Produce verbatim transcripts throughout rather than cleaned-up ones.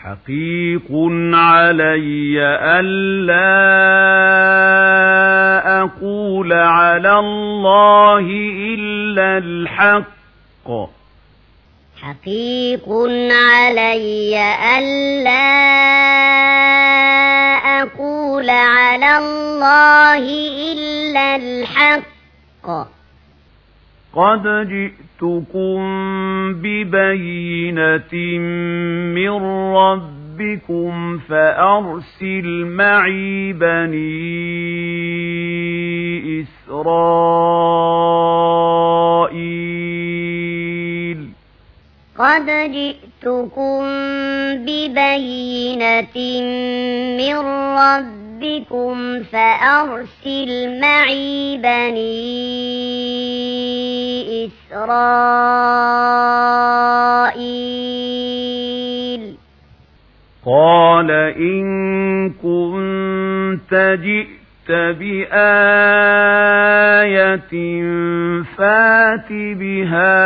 حقيق علي ألا أقول على الله إلا الحق حقيق علي ألا أقول على الله إلا الحق قد جئتكم ببينة من ربكم فأرسل معي بني إسرائيل قد جئتكم ببينة من ربكم فأرسل معي بني إسرائيل قال إن كنت جئت بآية فات بها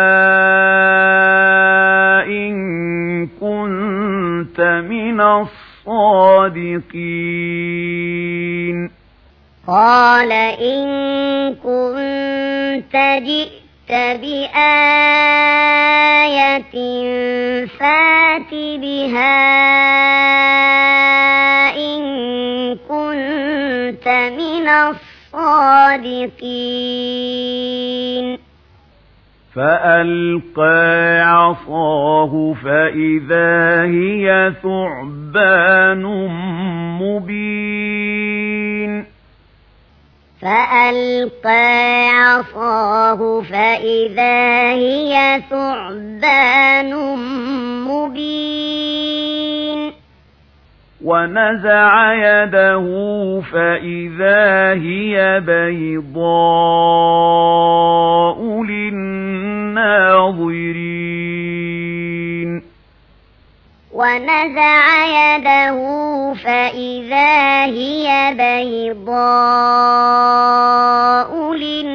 إن كنت من الصادقين قال إن كنت جئت بآية فات بها إن كنت من الصادقين فألقى عصاه فإذا هي ثعبان مبين فألقى عصاه فإذا هي ثعبان مبين ونزع يده فإذا هي بيضاء للناظرين ونزع يده فإذا هي بيضاء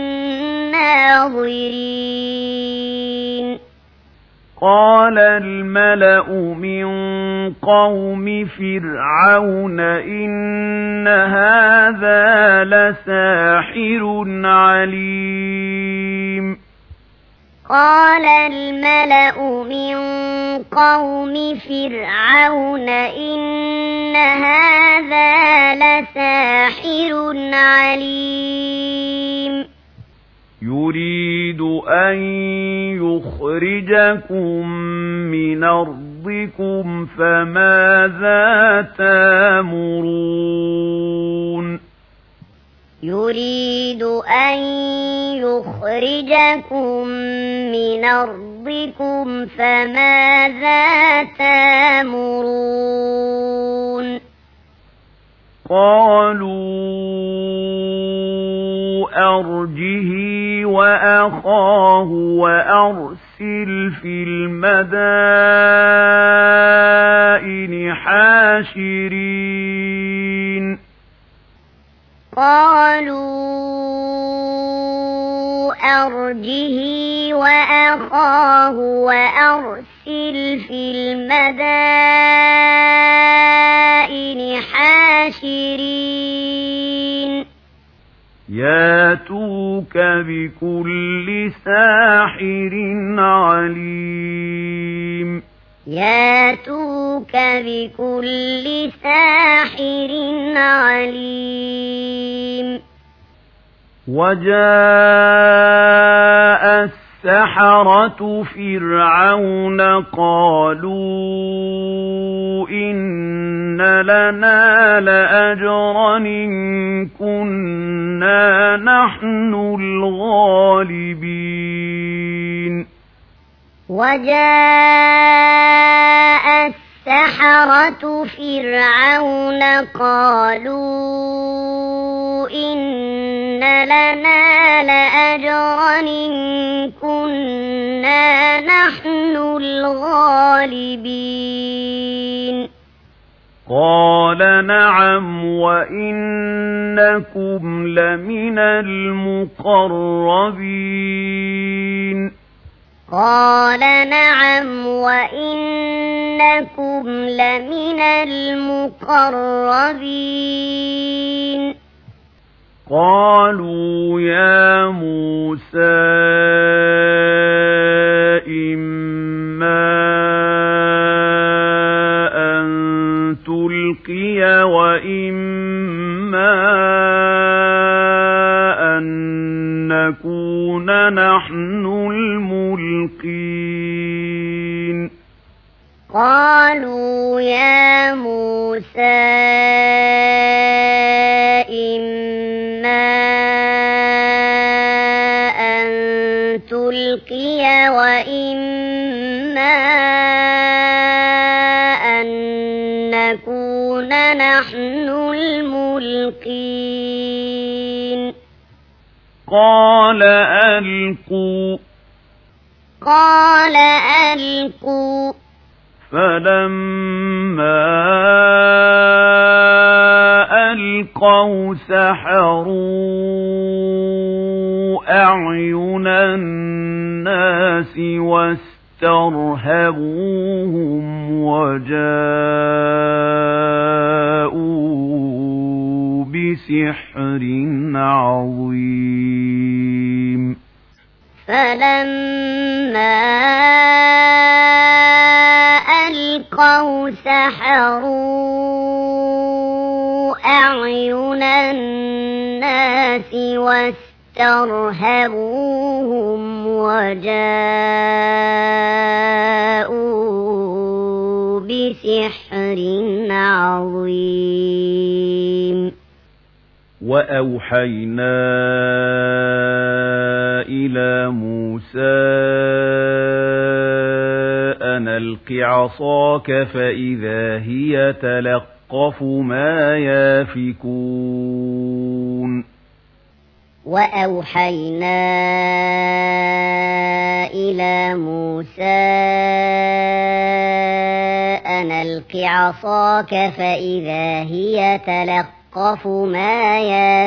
للناظرين قال الملأ من قوم فرعون إن هذا لساحر عليم قال الملأ من قوم فرعون إن هذا لساحر عليم يريد أن يخرجكم من أرضكم فماذا تأمرون يريد أن يخرجكم من أرضكم فماذا تأمرون قالوا أرجه وأخاه وأرسل في المدائن حاشرين قالوا أرجه وأخاه وأرسل في المدائن حاشرين ياتوك بكل ساحر عليم ياتوك بكل ساحر عليم وجاء السحرة فرعون قالوا إن لنا لأجرا إن كنا نحن الغالبين وجاء السحرة فرعون قالوا إن لنا لأجرا إن كنا نحن الغالبين قال نعم وإنكم لمن المقربين قال نعم وإنكم إنكم لمن المقربين قالوا يا موسى إما أن تلقي وإما أن نكون نحن الملقين قالوا يا موسى إما أن تلقي وإما أن نكون نحن الملقين قال ألقوا قال ألقوا فلما ألقوا سحروا أعين الناس واسترهبوهم وجاءوا بسحر عظيم فلما ألقوا سحروا أعين الناس واسترهبوهم وجاءوا بسحر عظيم وأوحينا إلى موسى أن ألق عصاك فإذا هي تلقف ما يافكون وأوحينا إلى موسى أن ألق عصاك فإذا هي تلقف ما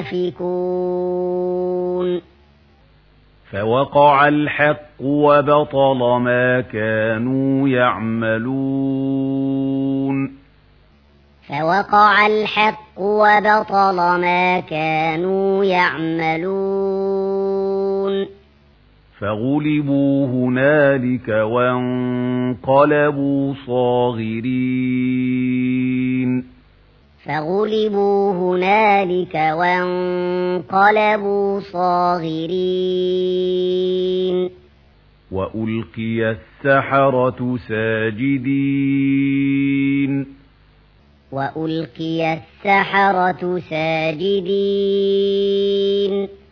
يافكون فوقع الحق وبطل ما كانوا يعملون فوقع الحق وبطل ما كانوا يعملون فغلبوا هنالك وانقلبوا صاغرين فغلبوا هنالك وانقلبوا صاغرين وألقي السحرة ساجدين وألقي السحرة ساجدين